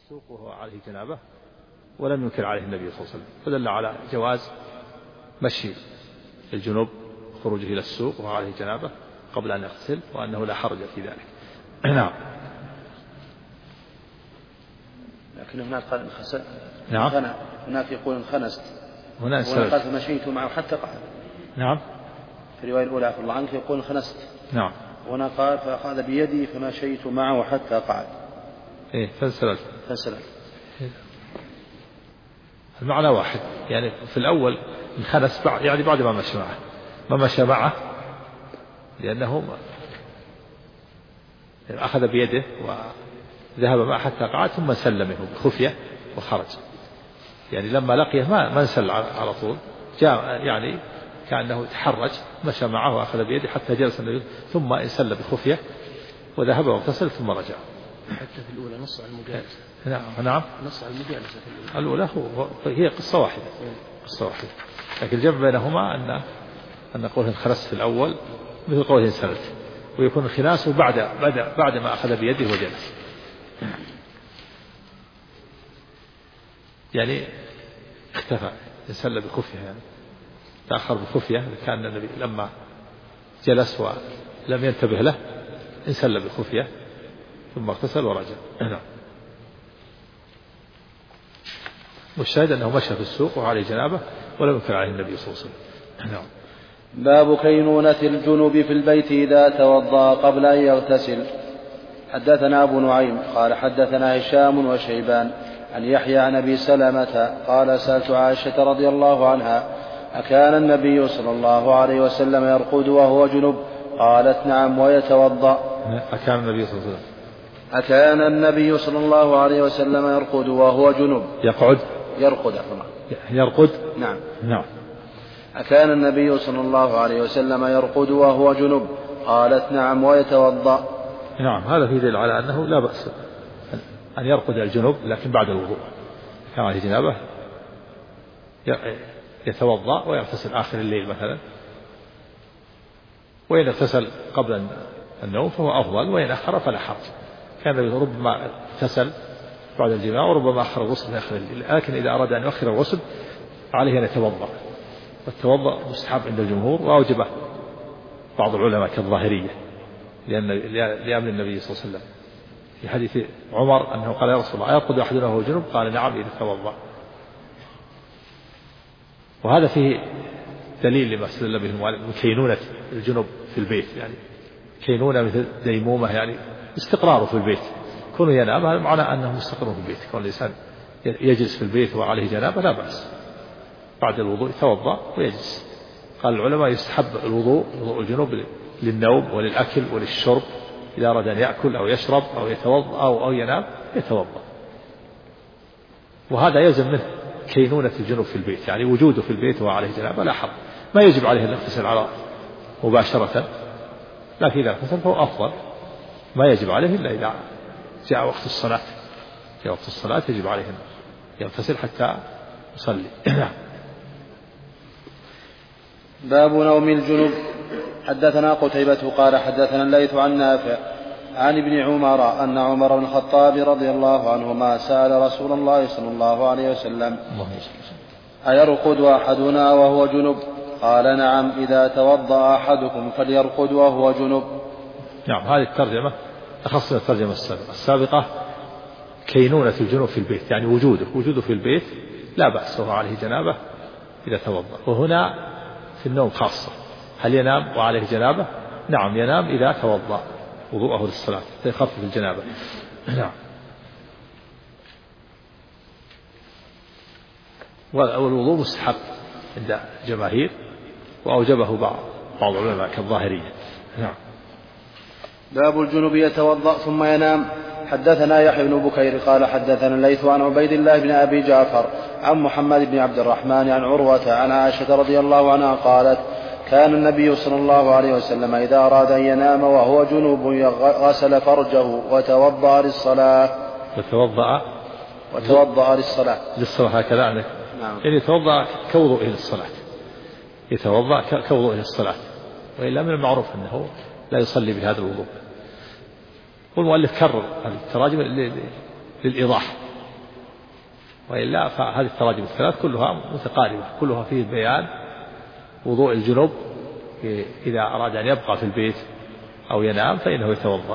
السوق وهو عليه جنابه ولم ينكر عليه النبي صلى الله عليه وسلم، فدل على جواز مشي الجنوب خروجه إلى السوق وهو عليه جنابه قبل أن يغتسل، وأنه لا حرج في ذلك. نعم. لكن هناك قال نعم. هناك يقول انخنست، هنا قال مشيت معه حتى قعد. نعم. في الرواية الأولى عفوا الله عنك يقول انخنست. نعم. وهنا قال فأخذ بيدي فمشيت معه حتى قعد. فانسللت. المعنى واحد، يعني في الأول انخنس يعني بعد ما مشى معه لأنه أخذ بيده وذهب معه حتى قعد ثم سلمه بخفية وخرج، يعني لما لقيه ما انسل على طول، جاء يعني كأنه تحرج، مشى معه وأخذ بيده حتى جلس النبي ثم انسل بخفية وذهب واغتسل ثم رجع. حتى في الأولى نص على المجالسة. نعم. نص على المجالسة الأولى هي قصة واحدة. لكن الجمع بينهما أن قوله انخنست في الأول مثل قوله انسلت، ويكون الخناس بعد ما أخذ بيده وجلس، يعني اختفى انسل بخفية، يعني تأخر بخفية، كان النبي لما جلس ولم ينتبه له انسل بخفية ثم اغتسل ورجع. والشاهد أنه مشى في السوق وعليه جنابه ولم ينكر عليه النبي صلى الله عليه وسلم. باب كينونة الجنوب في البيت إذا توضأ قبل أن يغتسل. حدثنا أبو نعيم قال حدثنا هشام وشيبان عن يحيى عن أبي سلمة قال سألت عائشة رضي الله عنها أكان النبي صلى الله عليه وسلم يرقد وهو جنب؟ قالت نعم ويتوضأ. أكان النبي صلى الله عليه وسلم أكان النبي صلى الله عليه وسلم يرقد وهو جنب؟ يرقد. نعم. أكان النبي صلى الله عليه وسلم يرقد وهو جنب؟ قالت نعم ويتوضأ. نعم. هذا في دليل على أنه لا بأس أن يرقد الجنوب، لكن بعد الوضوء كان عليه جنابه يتوضأ ويغتسل آخر الليل مثلا، وإن اغتسل قبل النوم فهو أفضل، وإن أخر فلا حرج. كان ربما اغتسل بعد الجماع وربما أخر الغسل آخر الليل، لكن إذا أراد أن يؤخر الغسل عليه أن يتوضأ، والتوضأ مستحب عند الجمهور، وأوجبه بعض العلماء كالظاهرية لأمر النبي صلى الله عليه وسلم في حديث عمر أنه قال يا رسول الله أيرقد أحدنا وهو جنب؟ قال نعم إذا توضأ. وهذا فيه دليل لما استدل به المؤلف من كينونة الجنب في البيت، يعني كينونة مثل ديمومة، يعني استقراره في البيت، كونه ينام هذا معناه أنه مستقر في البيت. كون الإنسان يجلس في البيت وعليه جنابة لا بأس، بعد الوضوء يتوضأ ويجلس. قال العلماء يستحب وضوء الجنوب للنوم وللأكل وللشرب، إذا أراد أن يأكل أو يشرب أو يتوضأ أو ينام يتوضأ. وهذا يلزم منه كينونة الجنوب في البيت، يعني وجوده في البيت وعليه جنابة لا حرج، ما يجب عليه أن يغتسل على مباشرة، لكن إذا اغتسل فهو أفضل. ما يجب عليه إلا إذا جاء وقت الصلاة، في وقت الصلاة يجب عليه أن يغتسل حتى يصلي. باب نوم الجنوب. حدثنا قتيبة قال حدثنا الليث عن نافع عن ابن عمر أن عمر بن الخطاب رضي الله عنهما سأل رسول الله صلى الله عليه وسلم أيرقد أحدنا وهو جنب؟ قال نعم إذا توضأ أحدكم فليرقد وهو جنب. نعم. هذه الترجمة أخص من الترجمة السابقة، كينونة الجنوب في البيت، يعني وجوده في البيت لا بأس وهو عليه جنابة إذا توضأ. وهنا في النوم خاصة، هل ينام وعليه جنابة؟ نعم ينام إذا توضأ وضوءه للصلاة فيخفف الجنابة. نعم. والوضوء مستحب عند جماهير، وأوجبه بعض العلماء كالظاهرية. نعم. باب الجنوب يتوضأ ثم ينام. حدثنا يحيى بن بكير قال حدثنا الليث عن عبيد الله بن أبي جعفر عن محمد بن عبد الرحمن عن عروة عن عائشة رضي الله عنها قالت كان النبي صلى الله عليه وسلم إذا أراد أن ينام وهو جنوب غسل فرجه وتوضأ للصلاة. للصلاة هكذا عنك. نعم. يعني يتوضأ كوضوءه للصلاة، يتوضأ كوضوءه للصلاة، وإلا من المعروف أنه لا يصلي بهذا الوضوء. والمؤلف كرر التراجم للإيضاح وإلا فهذه التراجم الثلاث كلها متقاربة، كلها فيه بيان وضوء الجنوب إذا أراد أن يبقى في البيت أو ينام فإنه يتوضأ.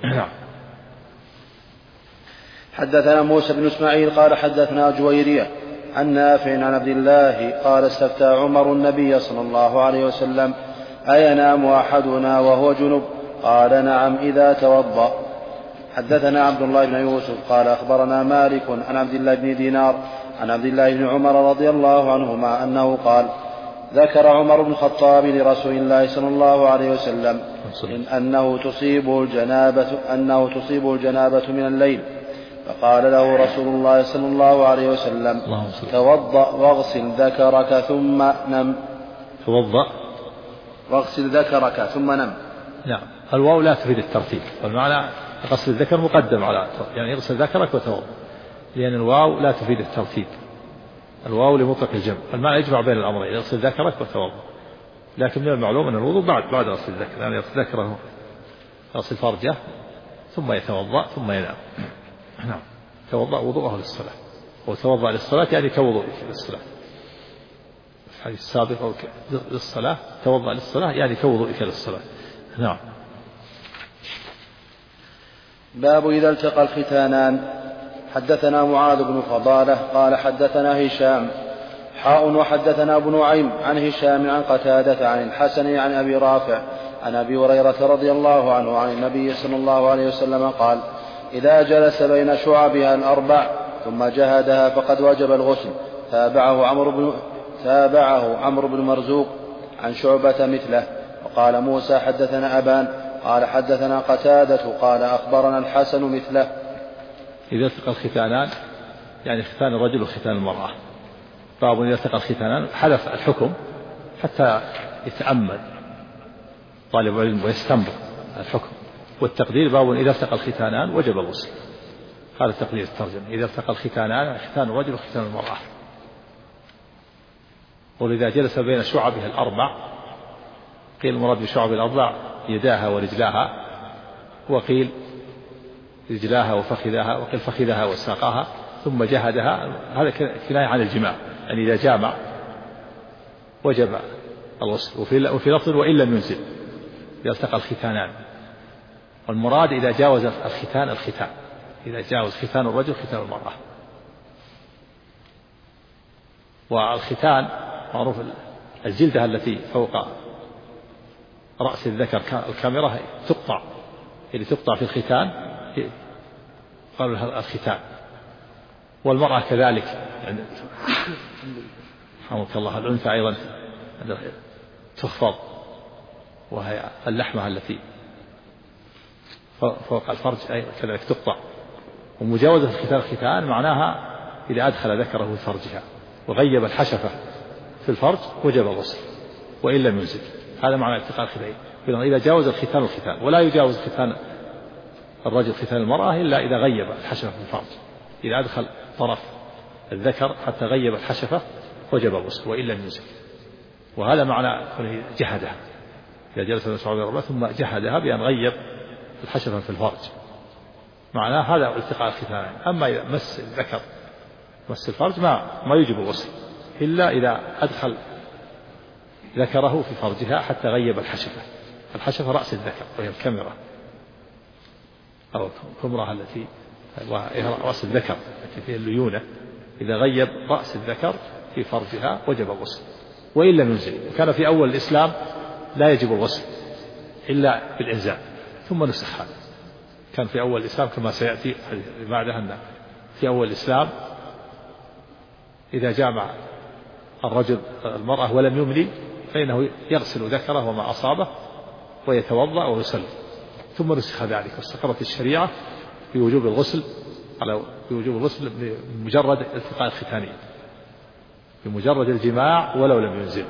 حدثنا موسى بن إسماعيل قال حدثنا جويرية عن نافع عن عبد الله قال استفتى عمر النبي صلى الله عليه وسلم أينام أحدنا وهو جنب؟ قال نعم إذا توضأ. حدثنا عبد الله بن يوسف قال أخبرنا مالك عن عبد الله بن دينار عن عبد الله بن عمر رضي الله عنهما أنه قال ذكر عمر بن الخطاب لرسول الله صلى الله عليه وسلم أنه تصيب الجنابة من الليل، فقال له رسول الله صلى الله عليه وسلم توضأ واغسل ذكرك ثم نم. توضأ واغسل ذكرك ثم نم. نعم. الواو لا تفيد الترتيب، والمعنى غسل الذكر مقدم على يعني اغسل ذكرك وتوضأ، لأن الواو لا تفيد الترتيب، الواو لمطلق الجمع، المعنى يجمع بين الأمرين اغسل ذكرك وتوضأ. لكن من المعلوم أن الوضوء بعد غسل الذكر، يعني يغسل ذكره يغسل فرجه ثم يتوضأ ثم ينام. نعم. توضأ وضوءه للصلاة، وتوضأ للصلاة يعني كوضوئك للصلاة. في الحديث السابق للصلاة توضأ للصلاة يعني كوضوئك للصلاة. نعم. باب إذا التقى الختانان. حدثنا معاذ بن فضالة قال حدثنا هشام وحدثنا ابن نعيم عن هشام عن قتادة عن الحسن عن أبي رافع عن أبي هريرة رضي الله عنه عن النبي صلى الله عليه وسلم قال إذا جلس بين شعبها الأربع ثم جهدها فقد وجب الغسل. تابعه عمرو بن مرزوق عن شعبة مثله. وقال موسى حدثنا أبان قال حدثنا قتادة قال أخبرنا الحسن مثله. إذا التقى الختانان يعني ختان الرجل وختان المرأة. باب إذا التقى الختانان حذف الحكم حتى يتأمل طالب العلم ويستنبط الحكم، والتقدير باب إذا التقى الختانان وجب الغسل. هذا تقدير الترجمة، إذا التقى الختانان ختان الرجل وختان المرأة. ولذا جلس بين شعبها الأربع، قيل المراد بشعب الأربع يداها ورجلاها، وقيل رجلاها وفخذها، وقيل فخذها وساقها، ثم جهدها. هذا كناية عن الجماع، يعني إذا جامع وجب الغسل. وفي لفظ وإن لم ينزل إذا التقى الختانان، والمراد إذا جاوز الختان إذا جاوز ختان الرجل ختان المرأة. والختان معروف الجلدة التي فوق رأس الذكر الكاميرا تقطع، اللي تقطع في الختان قالوا لها الختان. والمرأة كذلك يعني رحمك الله الأنثى أيضا تخفض، وهي اللحمة التي فوق الفرج أيضا كذلك تقطع. ومجاوزة الختان معناها إذا أدخل ذكره في فرجها وغيب الحشفة في الفرج وجب الغسل وإن لم ينزل. هذا معنى التقاء الختان. إذا جاوز الختان ولا يجاوز ختان الرجل ختان المرأة إلا إذا غيب الحشفة في الفرج. إذا أدخل طرف الذكر حتى غيب الحشفة وجب الغسل وإن لم ينزل. وهذا معنى جهدها، إذا جلس بين شعبها الأربع ثم جهدها بأن غيب الحشفة في الفرج، معناه هذا التقاء الختان. أما إذا مس الذكر مس الفرج ما يجب الغسل إلا إذا أدخل ذكره في فرجها حتى غيب الحشفة رأس الذكر وهي الكاميرا أو الكمرة التي رأس الذكر التي فيها الليونة. إذا غيب رأس الذكر في فرجها وجب الغسل وإن لم ينزل. وكان في أول الإسلام لا يجب الغسل إلا بالإنزال، ثم نسخ هذا. كان في أول الإسلام كما سيأتي بعدها أن في أول الإسلام إذا جامع الرجل المرأة ولم يملي فإنه يغسل ذكره وما أصابه ويتوضأ ويصلي، ثم نسخ ذلك واستقرت الشريعة بوجوب الغسل بمجرد التقاء الختانين، بمجرد الجماع ولو لم ينزل.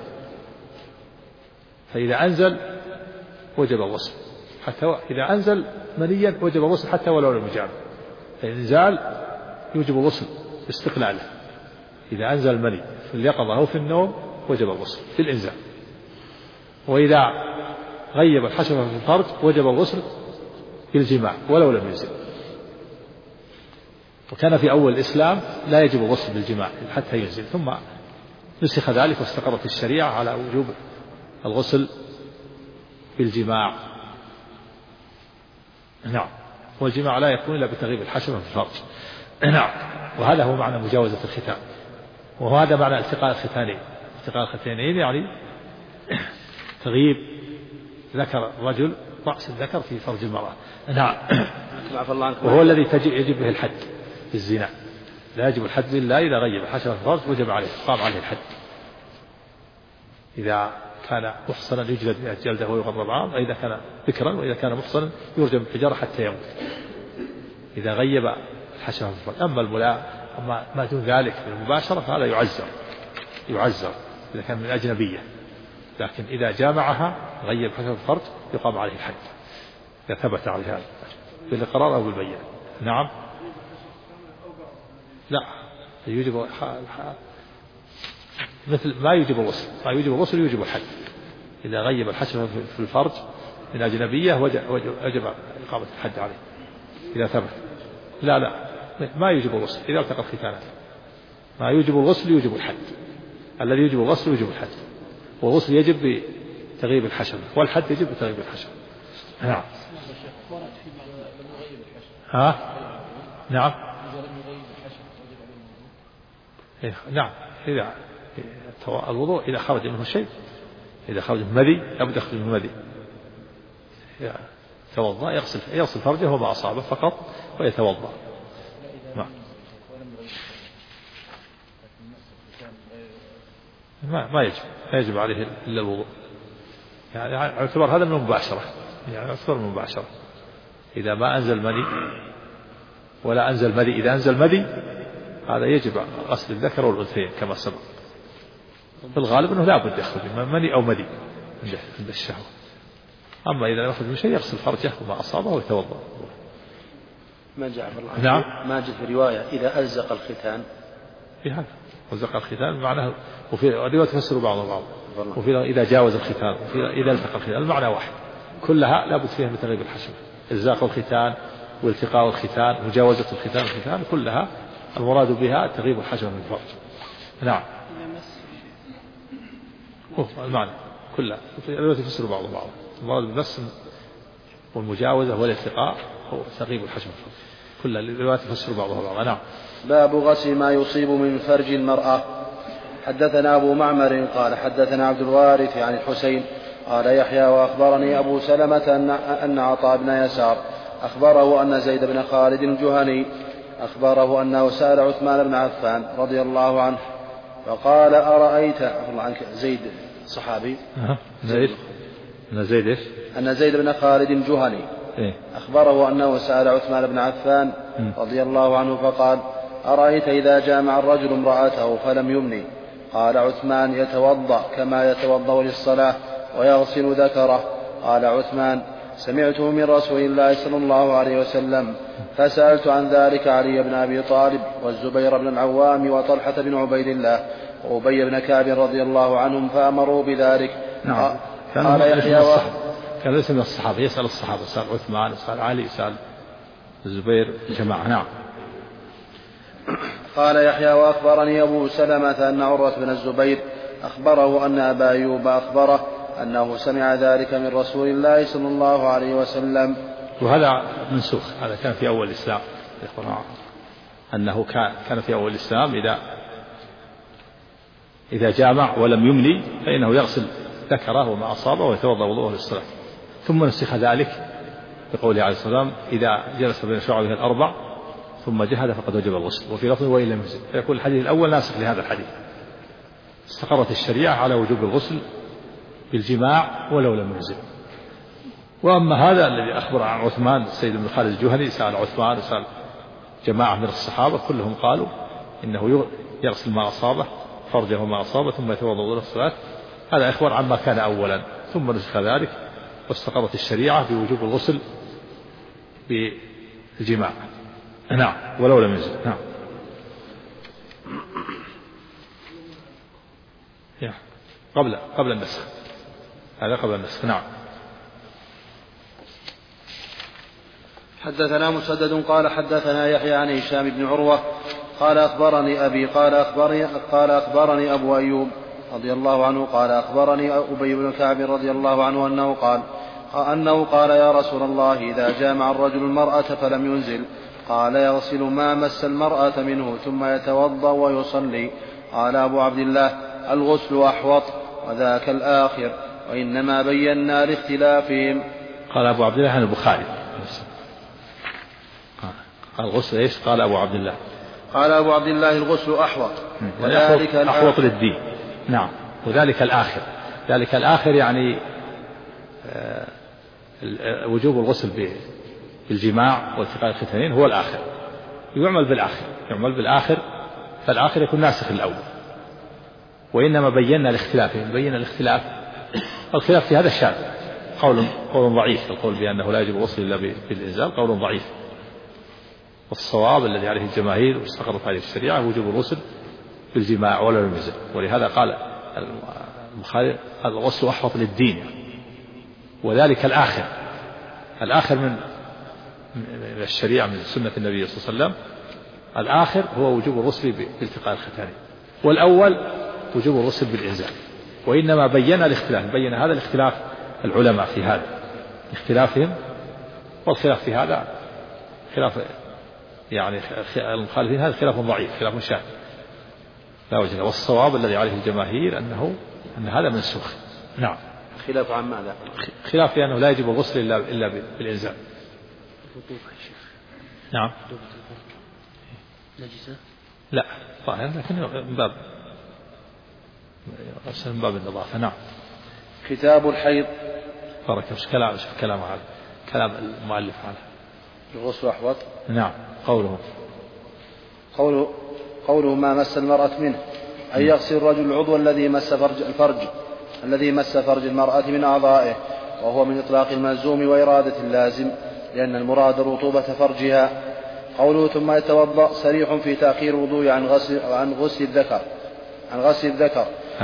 فإذا أنزل وجب الغسل، حتى إذا أنزل منيا وجب الغسل حتى ولو لم يجامع. فالإنزال يوجب الغسل باستقلاله. إذا أنزل المني في اليقظة أو في النوم وجب الغسل في الإنزال. وإذا غيب الحشفة في الفرج وجب الغسل بالجماع ولو لم ينزل. وكان في أول الإسلام لا يجب الغسل بالجماع حتى ينزل، ثم نسخ ذلك واستقرت الشريعة على وجوب الغسل بالجماع. نعم. والجماع لا يكون إلا بتغيب الحشفة في الفرج. نعم. وهذا هو معنى مجاوزة الختان، وهذا معنى التقاء الختانين. التقاء الختانين يعني تغيب ذكر الرجل رأس الذكر في فرج المرأة. نعم. وهو الذي يجب به الحد في الزنا، لا يجب الحد إلا إذا غيب الحشفة في الفرج وجب عليه قام عليه الحد. إذا كان محصنا يجلد 100 جلدة ويغرب عام، إذا كان ذكرا، وإذا كان محصنا يرجم بالحجارة حتى يموت إذا غيب الحشفة في الفرج. أما ما دون ذلك من المباشرة فهذا يعزر إذا كان من أجنبية، لكن إذا جامعها غيب حشفة في الفرج يقام عليه الحد إذا ثبت عليه هذا بالإقرار أو بالبينة. نعم. لا يوجب مثل ما يوجب الغسل، ما يوجب الغسل يوجب الحد. إذا غيب الحشفة في الفرج من أجنبية وجب إقامة الحد عليه إذا ثبت. لا ما يوجب الغسل إذا التقى الختانان. ما يوجب الغسل يوجب الحد، الذي يوجب الغسل يوجب الحد، والغسل يجب بتغيب الحشفة والحد يجب بتغيب الحشفة. نعم. نعم. نعم. إذا الوضوء إذا خرج منه شيء، إذا خرج من مذي لابد يخرج من مذي، يتوضأ يغسل فرجه وما أصابه فقط ويتوضأ. ما يجب عليه إلا الوضوء، يعني اعتبر هذا من المباشرة، يعني أكثر من المباشرة. إذا ما أنزل مني ولا أنزل مذي، إذا أنزل مذي هذا يجب غسل الذكر والأنثيين كما سبق. في الغالب أنه لا بد يخرج من مني أو مذي عند الشهوة. أما إذا لم يخرج من شيء يغسل فرجه وما أصابه ويتوضأ. ما جاء نعم. ما جاء في رواية إذا ألزق الختان، في هذا ألزق الختان معناه، وفي رواية تفسر بعض وفي إذا جاوز الختان، وفي إذا التقى الختان، المعنى واحد، كلها لا بد فيها من تغيب الحشفة. إلزاق الختان والتقاء الختان مجاوزة الختان كلها المراد بها تغيب الحشفة من الفرج. نعم. المعنى كلها تفسر بعض المراد بالمس والمجاوزة والالتقاء هو تغيب الحشفة من الفرج، كلها الروايات تفسر بعضها. نعم. باب غسل ما يصيب من فرج المرأة. حدثنا أبو معمر قال حدثنا عبد الوارث عن الحسين قال يحيى وأخبرني أبو سلمة أن عطاء بن يسار أخبره أن زيد بن خالد الجهني أخبره أنه سأل عثمان بن عفان رضي الله عنه فقال أرأيت زيد صحابي أن زيد بن خالد الجهني أخبره أنه سأل عثمان بن عفان رضي الله عنه فقال أرأيت إذا جامع الرجل امرأته فلم يمني؟ قال عثمان يتوضأ كما يتوضأ للصلاة ويغسل ذكره. قال عثمان سمعته من رسول الله صلى الله عليه وسلم فسألت عن ذلك علي بن أبي طالب والزبير بن العوام وطلحة بن عبيد الله وأبي بن كعب رضي الله عنهم فأمروا بذلك. نعم. قال يحيى كان ليس من الصحابة، يسأل الصحابة، يسأل عثمان، يسأل علي، يسأل الزبير جماعة. نعم. قال يحيى وأخبرني أبو سلمة أن عروة بن الزبير أخبره أن أبا أيوب أخبره أنه سمع ذلك من رسول الله صلى الله عليه وسلم. وهذا منسوخ، هذا كان في أول الإسلام، أنه كان في أول الإسلام إذا جامع ولم يملي فإنه يغسل ذكره وما أصابه ويتوضأ وضوءه للصلاة. ثم نسخ ذلك بقوله عليه الصلاة والسلام إذا جلس بين شعبه الأربع ثم جهد فقد وجب الغسل، وفي لفظ وإن لم يجد، فيكون الحديث الأول ناسخ لهذا الحديث. استقرت الشريعة على وجوب الغسل بالجماع ولو لم يجد. وأما هذا الذي أخبر عن عثمان السيد بن خالد الجهني سأل عثمان وسأل جماعة من الصحابة كلهم قالوا إنه يغسل ما أصابه فرجه ما أصابه ثم يتوضأ وضوء الصلاة. هذا إخبار عما كان أولا، ثم نسخ ذلك واستقرت الشريعة بوجوب الغسل بالجماع. نعم. ولو لم يجد. نعم. قبل النسخ، هذا قبل النسخ. نعم. حدثنا مسدد قال حدثنا يحيى عن هشام بن عروة قال أخبرني أبي قال أخبرني أبو أيوب رضي الله عنه قال أخبرني أبي بن كعب رضي الله عنه أنه قال يا رسول الله إذا جامع الرجل المرأة فلم ينزل قال يغسل ما مس المرأة منه ثم يتوضأ ويصلي. قال أبو عبد الله الغسل أحوط وذاك الآخر وإنما بينا لاختلافهم. قال أبو عبد الله عن البخاري قال الغسل إيش؟ قال أبو عبد الله قال أبو عبد الله الغسل أحوط وذلك أحوط للدين. نعم. وذلك الآخر، ذلك الآخر يعني وجوب الغسل بالجماع والتقاء الختانين هو الآخر، يعمل بالآخر فالآخر يكون ناسخ الأول. وإنما بينا الاختلاف، بينا الاختلاف في هذا الشأن قول ضعيف، القول بأنه لا يجب الغسل إلا بالإنزال قول ضعيف، والصواب الذي عليه الجماهير واستقرت عليه الشريعة وجوب الغسل بالجماع ولا بالمزل. ولهذا قال البخاري الغسل أحوط للدين، وذلك الآخر من الشريعة من سنة النبي صلى الله عليه وسلم. الآخر هو وجوب الغسل بالتقاء الختان، والأول وجوب الغسل بالإنزال. وإنما بين الاختلاف، بين هذا الاختلاف العلماء في هذا اختلافهم، والخلاف في هذا خلاف يعني المخالفين هذا خلاف ضعيف، خلاف شاذ لا وجه له. والصواب الذي عليه الجماهير أن هذا منسوخ. نعم. خلاف عن ماذا؟ خلاف في أنه لا يجب الغسل إلا بالإنزال. نعم. نجسة؟ لا طاهر، لكن من باب النظافة. نعم. كتاب الحيض. بارك كلام هذا كلام المؤلف على الغسل أحوط. نعم. قوله ما مس المرأة منه أن يغسل الرجل العضو الذي مس فرج المرأة من أعضائه، وهو من إطلاق الملزوم وإرادة اللازم، لأن المراد رطوبة فرجها. قوله ثم يتوضأ صريح في تأخير الوضوء عن غسل الذكر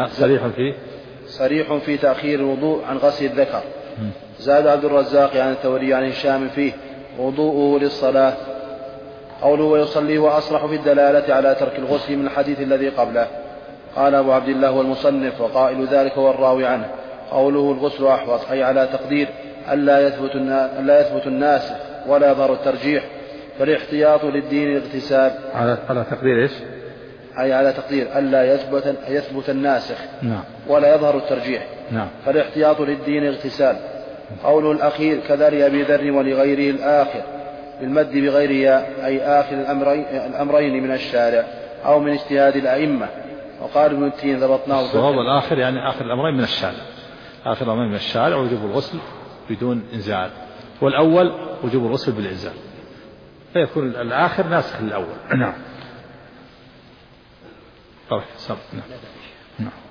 صريح في تأخير الوضوء عن غسل الذكر. زاد عبد الرزاق عن الثوري عن هشام فيه وضوءه للصلاة. قوله ويصلي وأصرح في الدلالة على ترك الغسل من الحديث الذي قبله. قال أبو عبد الله والمصنف وقائل ذلك هو الراوي عنه. قوله الغسل أحوط أي على تقدير ألا يثبت الناسخ ولا يظهر الترجيح، فالاحتياط للدين الاغتسال. على تقدير إيش؟ أي على تقدير ألا يثبت الناسخ. نعم. ولا يظهر الترجيح. نعم. فالاحتياط للدين اغتسال. قوله الأخير كذا لأبي ذر ولغيره الآخر بالمد بغير ياء أي آخر الأمرين من الشارع أو من اجتهاد الأئمة. وقال ابن التين ضبطناه. الصواب الآخر يعني آخر الأمرين من الشارع وجوب الغسل بدون إنزال، والأول وجوب الغسل بالإنزال، فيكون الآخر ناسخ للأول. نعم. طيب. نعم.